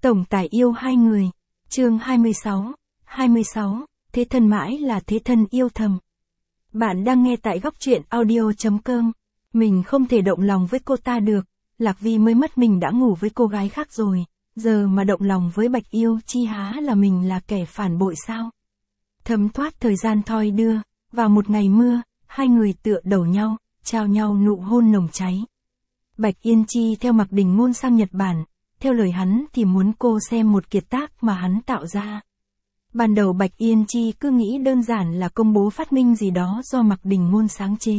Tổng tài yêu hai người. Chương 26, thế thân mãi là thế thân yêu thầm. Bạn đang nghe tại góc truyện audio.com. Mình không thể động lòng với cô ta được, Lạc Vi mới mất mình đã ngủ với cô gái khác rồi, giờ mà động lòng với Bạch Yêu Chi há là mình là kẻ phản bội sao? Thấm thoát thời gian thoi đưa, vào một ngày mưa, hai người tựa đầu nhau, trao nhau nụ hôn nồng cháy. Bạch Yên Chi theo Mạc Đình Ngôn sang Nhật Bản, theo lời hắn thì muốn cô xem một kiệt tác mà hắn tạo ra. Ban đầu Bạch Yên Chi cứ nghĩ đơn giản là công bố phát minh gì đó do Mạc Đình Ngôn sáng chế.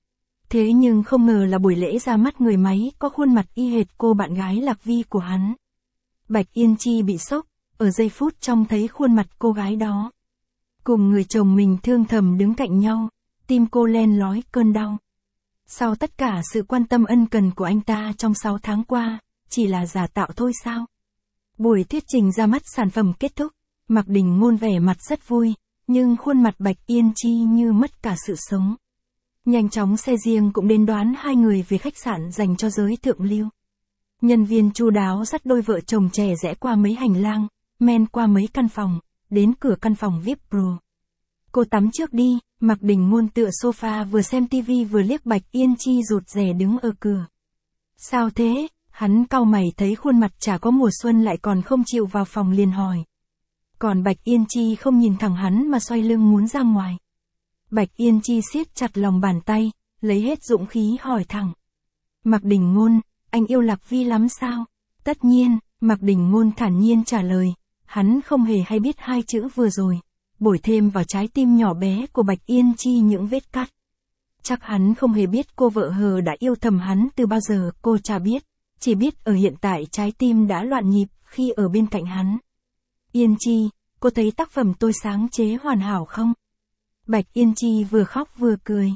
Thế nhưng không ngờ là buổi lễ ra mắt người máy có khuôn mặt y hệt cô bạn gái Lạc Vi của hắn. Bạch Yên Chi bị sốc, ở giây phút trông thấy khuôn mặt cô gái đó. Cùng người chồng mình thương thầm đứng cạnh nhau, tim cô len lói cơn đau. Sau tất cả sự quan tâm ân cần của anh ta trong 6 tháng qua, chỉ là giả tạo thôi sao? Buổi thuyết trình ra mắt sản phẩm kết thúc, Mạc Đình Ngôn vẻ mặt rất vui, nhưng khuôn mặt Bạch Yên Chi như mất cả sự sống. Nhanh chóng xe riêng cũng đến đón hai người về khách sạn dành cho giới thượng lưu. Nhân viên chu đáo dắt đôi vợ chồng trẻ rẽ qua mấy hành lang, men qua mấy căn phòng, đến cửa căn phòng VIP Pro. Cô tắm trước đi, Mạc Đình Ngôn tựa sofa vừa xem tivi vừa liếc Bạch Yên Chi rụt rè đứng ở cửa. Sao thế? Hắn cau mày thấy khuôn mặt chả có mùa xuân lại còn không chịu vào phòng liền hỏi. Còn Bạch Yên Chi không nhìn thẳng hắn mà xoay lưng muốn ra ngoài. Bạch Yên Chi siết chặt lòng bàn tay, lấy hết dũng khí hỏi thẳng. Mạc Đình Ngôn, anh yêu Lạc Vi lắm sao? Tất nhiên, Mạc Đình Ngôn thản nhiên trả lời, hắn không hề hay biết hai chữ vừa rồi, bổi thêm vào trái tim nhỏ bé của Bạch Yên Chi những vết cắt. Chắc hắn không hề biết cô vợ hờ đã yêu thầm hắn từ bao giờ, cô chả biết, chỉ biết ở hiện tại trái tim đã loạn nhịp khi ở bên cạnh hắn. Yên Chi, cô thấy tác phẩm tôi sáng chế hoàn hảo không? Bạch Yên Chi vừa khóc vừa cười.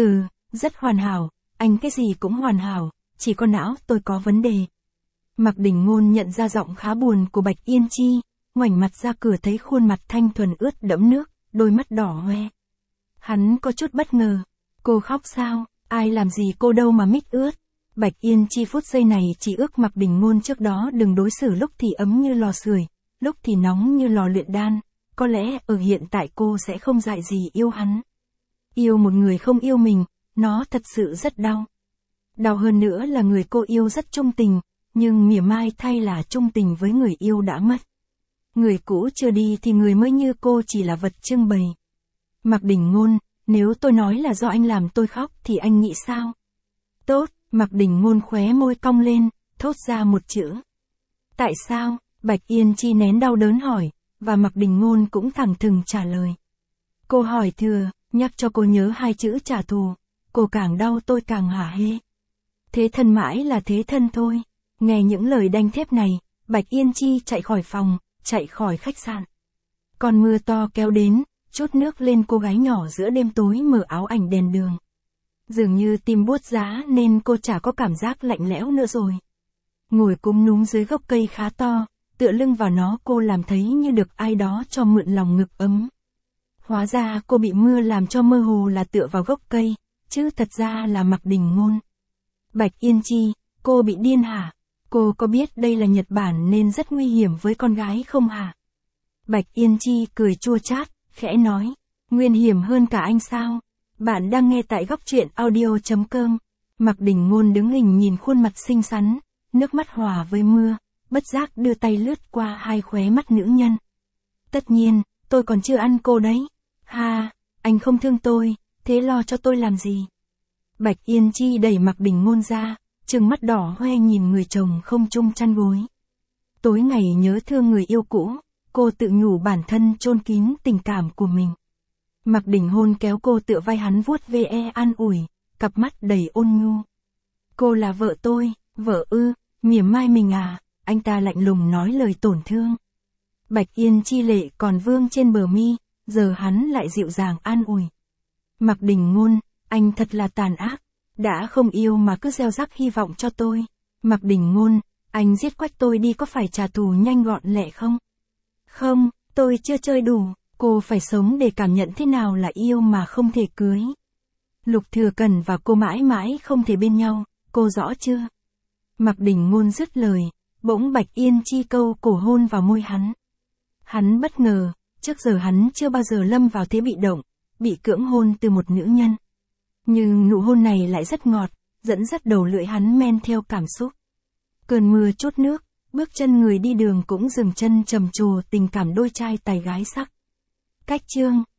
Rất hoàn hảo, anh cái gì cũng hoàn hảo, chỉ có não tôi có vấn đề. Mạc Đình Ngôn nhận ra giọng khá buồn của Bạch Yên Chi, ngoảnh mặt ra cửa thấy khuôn mặt thanh thuần ướt đẫm nước, đôi mắt đỏ hoe. Hắn có chút bất ngờ. Cô khóc sao? Ai làm gì cô đâu mà mít ướt. Bạch Yên Chi phút giây này chỉ ước Mạc Đình Ngôn trước đó đừng đối xử lúc thì ấm như lò sưởi, lúc thì nóng như lò luyện đan. Có lẽ ở hiện tại cô sẽ không dại gì yêu hắn. Yêu một người không yêu mình, nó thật sự rất đau. Đau hơn nữa là người cô yêu rất trung tình, nhưng mỉa mai thay là trung tình với người yêu đã mất. Người cũ chưa đi thì người mới như cô chỉ là vật trưng bày. Mạc Đình Ngôn, nếu tôi nói là do anh làm tôi khóc thì anh nghĩ sao? Tốt, Mạc Đình Ngôn khóe môi cong lên, thốt ra một chữ. Tại sao? Bạch Yên Chi nén đau đớn hỏi, và Mạc Đình Ngôn cũng thẳng thừng trả lời. Cô hỏi thừa, nhắc cho cô nhớ hai chữ trả thù, cô càng đau tôi càng hả hê. Thế thân mãi là thế thân thôi. Nghe những lời đanh thép này, Bạch Yên Chi chạy khỏi phòng, chạy khỏi khách sạn. Còn mưa to kéo đến, trút nước lên cô gái nhỏ giữa đêm tối mở áo ảnh đèn đường. Dường như tim buốt giá nên cô chả có cảm giác lạnh lẽo nữa rồi. Ngồi cúm núm dưới gốc cây khá to, tựa lưng vào nó cô làm thấy như được ai đó cho mượn lòng ngực ấm. Hóa ra cô bị mưa làm cho mơ hồ là tựa vào gốc cây, chứ thật ra là Mạc Đình Ngôn. Bạch Yên Chi, cô bị điên hả? Cô có biết đây là Nhật Bản nên rất nguy hiểm với con gái không hả? Bạch Yên Chi cười chua chát, khẽ nói, nguy hiểm hơn cả anh sao? Bạn đang nghe tại góc truyện audio.com. Mạc Đình Ngôn đứng hình nhìn khuôn mặt xinh xắn, nước mắt hòa với mưa, bất giác đưa tay lướt qua hai khóe mắt nữ nhân. Tất nhiên, tôi còn chưa ăn cô đấy. Ha, anh không thương tôi, thế lo cho tôi làm gì? Bạch Yên Chi đẩy Mạc Đình Ngôn ra, trừng mắt đỏ hoe nhìn người chồng không chung chăn gối. Tối ngày nhớ thương người yêu cũ, cô tự nhủ bản thân chôn kín tình cảm của mình. Mạc Đình Ngôn kéo cô tựa vai hắn vuốt ve an ủi, cặp mắt đầy ôn nhu. Cô là vợ tôi, vợ ư, mỉa mai mình à? Anh ta lạnh lùng nói lời tổn thương. Bạch Yên Chi lệ còn vương trên bờ mi, giờ hắn lại dịu dàng an ủi. Mạc Đình Ngôn, anh thật là tàn ác, đã không yêu mà cứ gieo rắc hy vọng cho tôi. Mạc Đình Ngôn, anh giết Quách tôi đi có phải trả thù nhanh gọn lẹ không? Không, tôi chưa chơi đủ, cô phải sống để cảm nhận thế nào là yêu mà không thể cưới. Lục Thừa Cần và cô mãi mãi không thể bên nhau, cô rõ chưa? Mạc Đình Ngôn dứt lời, Bỗng Bạch Yên Chi câu cổ hôn vào môi hắn. Hắn bất ngờ, trước giờ hắn chưa bao giờ lâm vào thế bị động, bị cưỡng hôn từ một nữ nhân. Nhưng nụ hôn này lại rất ngọt, dẫn dắt đầu lưỡi hắn men theo cảm xúc. Cơn mưa trút nước, bước chân người đi đường cũng dừng chân trầm trồ tình cảm đôi trai tài gái sắc. Cách chương